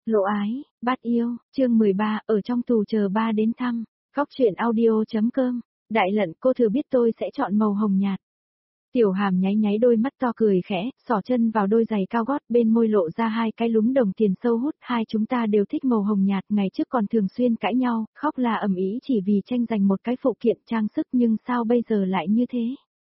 Lộ ái, bát yêu, chương 13, ở trong tù chờ ba đến thăm. Góc truyện audio.com. Đại Lận, cô thừa biết tôi sẽ chọn màu hồng nhạt. Tiểu Hàm nháy nháy đôi mắt to cười khẽ, xỏ chân vào đôi giày cao gót, bên môi lộ ra hai cái lúm đồng tiền sâu hút. Hai chúng ta đều thích màu hồng nhạt, ngày trước còn thường xuyên cãi nhau, khóc là ầm ĩ chỉ vì tranh giành một cái phụ kiện trang sức, nhưng sao bây giờ lại như thế?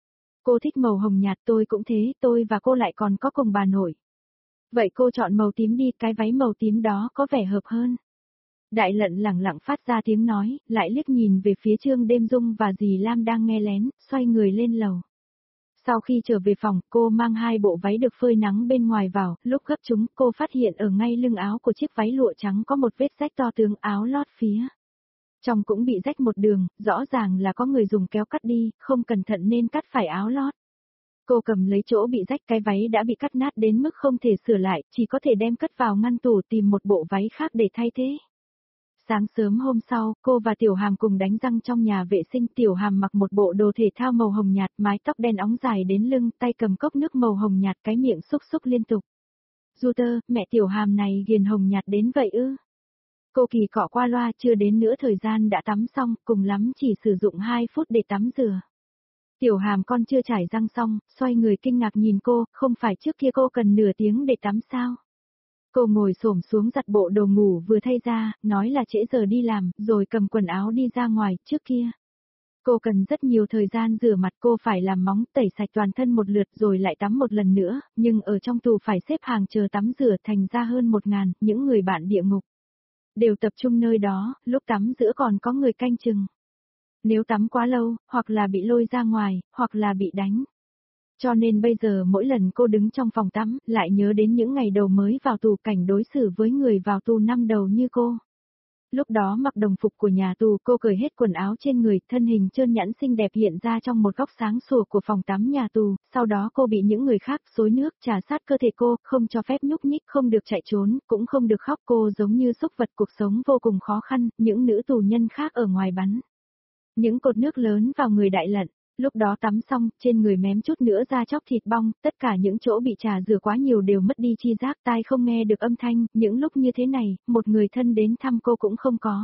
Cô thích màu hồng nhạt, tôi cũng thế, tôi và cô lại còn có cùng bà nội. Vậy cô chọn màu tím đi, cái váy màu tím đó có vẻ hợp hơn. Đại Lận lẳng lặng phát ra tiếng nói, lại liếc nhìn về phía Trương Đêm Dung và dì Lam đang nghe lén, xoay người lên lầu. Sau khi trở về phòng, cô mang hai bộ váy được phơi nắng bên ngoài vào, lúc gấp chúng, cô phát hiện ở ngay lưng áo của chiếc váy lụa trắng có một vết rách to tướng, áo lót phía trong cũng bị rách một đường, rõ ràng là có người dùng kéo cắt đi, không cẩn thận nên cắt phải áo lót. Cô cầm lấy chỗ bị rách, cái váy đã bị cắt nát đến mức không thể sửa lại, chỉ có thể đem cất vào ngăn tủ tìm một bộ váy khác để thay thế. Sáng sớm hôm sau, cô và Tiểu Hàm cùng đánh răng trong nhà vệ sinh. Tiểu Hàm mặc một bộ đồ thể thao màu hồng nhạt, mái tóc đen óng dài đến lưng, tay cầm cốc nước màu hồng nhạt, cái miệng xúc xúc liên tục. Du Tơ, mẹ Tiểu Hàm này ghiền hồng nhạt đến vậy ư? Cô kỳ cọ qua loa, chưa đến nữa thời gian đã tắm xong, cùng lắm chỉ sử dụng 2 phút để tắm rửa. Tiểu Hàm con chưa chải răng xong, xoay người kinh ngạc nhìn cô, không phải trước kia cô cần nửa tiếng để tắm sao? Cô ngồi xổm xuống giặt bộ đồ ngủ vừa thay ra, nói là trễ giờ đi làm, rồi cầm quần áo đi ra ngoài, trước kia. Cô cần rất nhiều thời gian rửa mặt, cô phải làm móng, tẩy sạch toàn thân một lượt rồi lại tắm một lần nữa, nhưng ở trong tù phải xếp hàng chờ tắm rửa, thành ra hơn 1000, những người bạn địa ngục đều tập trung nơi đó, lúc tắm giữa còn có người canh chừng. Nếu tắm quá lâu, hoặc là bị lôi ra ngoài, hoặc là bị đánh. Cho nên bây giờ mỗi lần cô đứng trong phòng tắm, lại nhớ đến những ngày đầu mới vào tù, cảnh đối xử với người vào tù năm đầu như cô. Lúc đó mặc đồng phục của nhà tù, cô cởi hết quần áo trên người, thân hình trơn nhẵn xinh đẹp hiện ra trong một góc sáng sủa của phòng tắm nhà tù, sau đó cô bị những người khác xối nước trà sát cơ thể cô, không cho phép nhúc nhích, không được chạy trốn, cũng không được khóc, cô giống như súc vật, cuộc sống vô cùng khó khăn, những nữ tù nhân khác ở ngoài bắn những cột nước lớn vào người Đại Lận. Lúc đó tắm xong, trên người mém chút nữa da chóc thịt bong, tất cả những chỗ bị trà rửa quá nhiều đều mất đi chi giác, tai không nghe được âm thanh, những lúc như thế này, một người thân đến thăm cô cũng không có.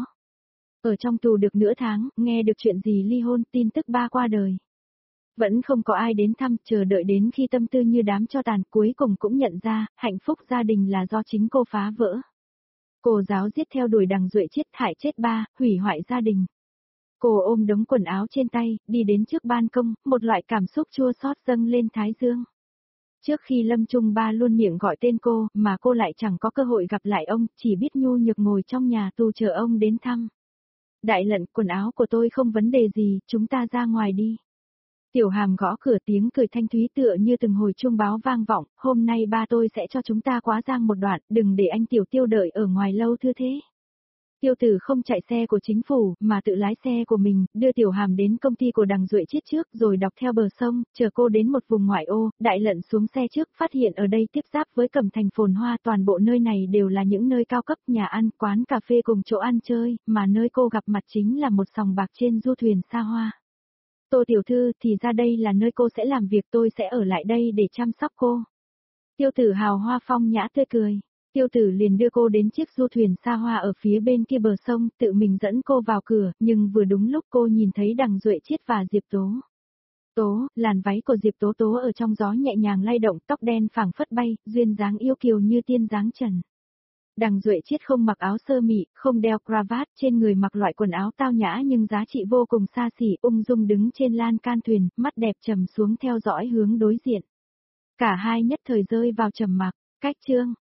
Ở trong tù được nửa tháng, nghe được chuyện gì ly hôn, tin tức ba qua đời. Vẫn không có ai đến thăm, chờ đợi đến khi tâm tư như đám tro tàn, cuối cùng cũng nhận ra, hạnh phúc gia đình là do chính cô phá vỡ. Cô giáo giết theo đuổi Đằng Duệ Chiết, hại chết ba, hủy hoại gia đình. Cô ôm đống quần áo trên tay, đi đến trước ban công, một loại cảm xúc chua xót dâng lên thái dương. Trước khi Lâm Trung Ba luôn miệng gọi tên cô, mà cô lại chẳng có cơ hội gặp lại ông, chỉ biết nhu nhược ngồi trong nhà tù chờ ông đến thăm. Đại Lận, quần áo của tôi không vấn đề gì, chúng ta ra ngoài đi. Tiểu Hàm gõ cửa, tiếng cười thanh thúy tựa như từng hồi chuông báo vang vọng, hôm nay ba tôi sẽ cho chúng ta quá giang một đoạn, đừng để anh Tiểu Tiêu đợi ở ngoài lâu thưa thế. Tiêu Tử không chạy xe của chính phủ, mà tự lái xe của mình, đưa Tiểu Hàm đến công ty của Đằng Duệ Chiết trước, rồi dọc theo bờ sông, chờ cô đến một vùng ngoại ô. Đại Lận xuống xe trước, phát hiện ở đây tiếp giáp với Cẩm Thành phồn hoa, toàn bộ nơi này đều là những nơi cao cấp, nhà ăn, quán cà phê cùng chỗ ăn chơi, mà nơi cô gặp mặt chính là một sòng bạc trên du thuyền xa hoa. Tô tiểu thư, thì ra đây là nơi cô sẽ làm việc, tôi sẽ ở lại đây để chăm sóc cô. Tiêu Tử hào hoa phong nhã tươi cười. Tiêu Tử liền đưa cô đến chiếc du thuyền xa hoa ở phía bên kia bờ sông, tự mình dẫn cô vào cửa, nhưng vừa đúng lúc cô nhìn thấy Đằng Duệ Chiết và Diệp Tố. Làn váy của Diệp Tố Tố ở trong gió nhẹ nhàng lay động, tóc đen phảng phất bay, duyên dáng yêu kiều như tiên dáng trần. Đằng Duệ Chiết không mặc áo sơ mi, không đeo cravat, trên người mặc loại quần áo tao nhã nhưng giá trị vô cùng xa xỉ, ung dung đứng trên lan can thuyền, mắt đẹp trầm xuống theo dõi hướng đối diện. Cả hai nhất thời rơi vào trầm mặc. Cách chương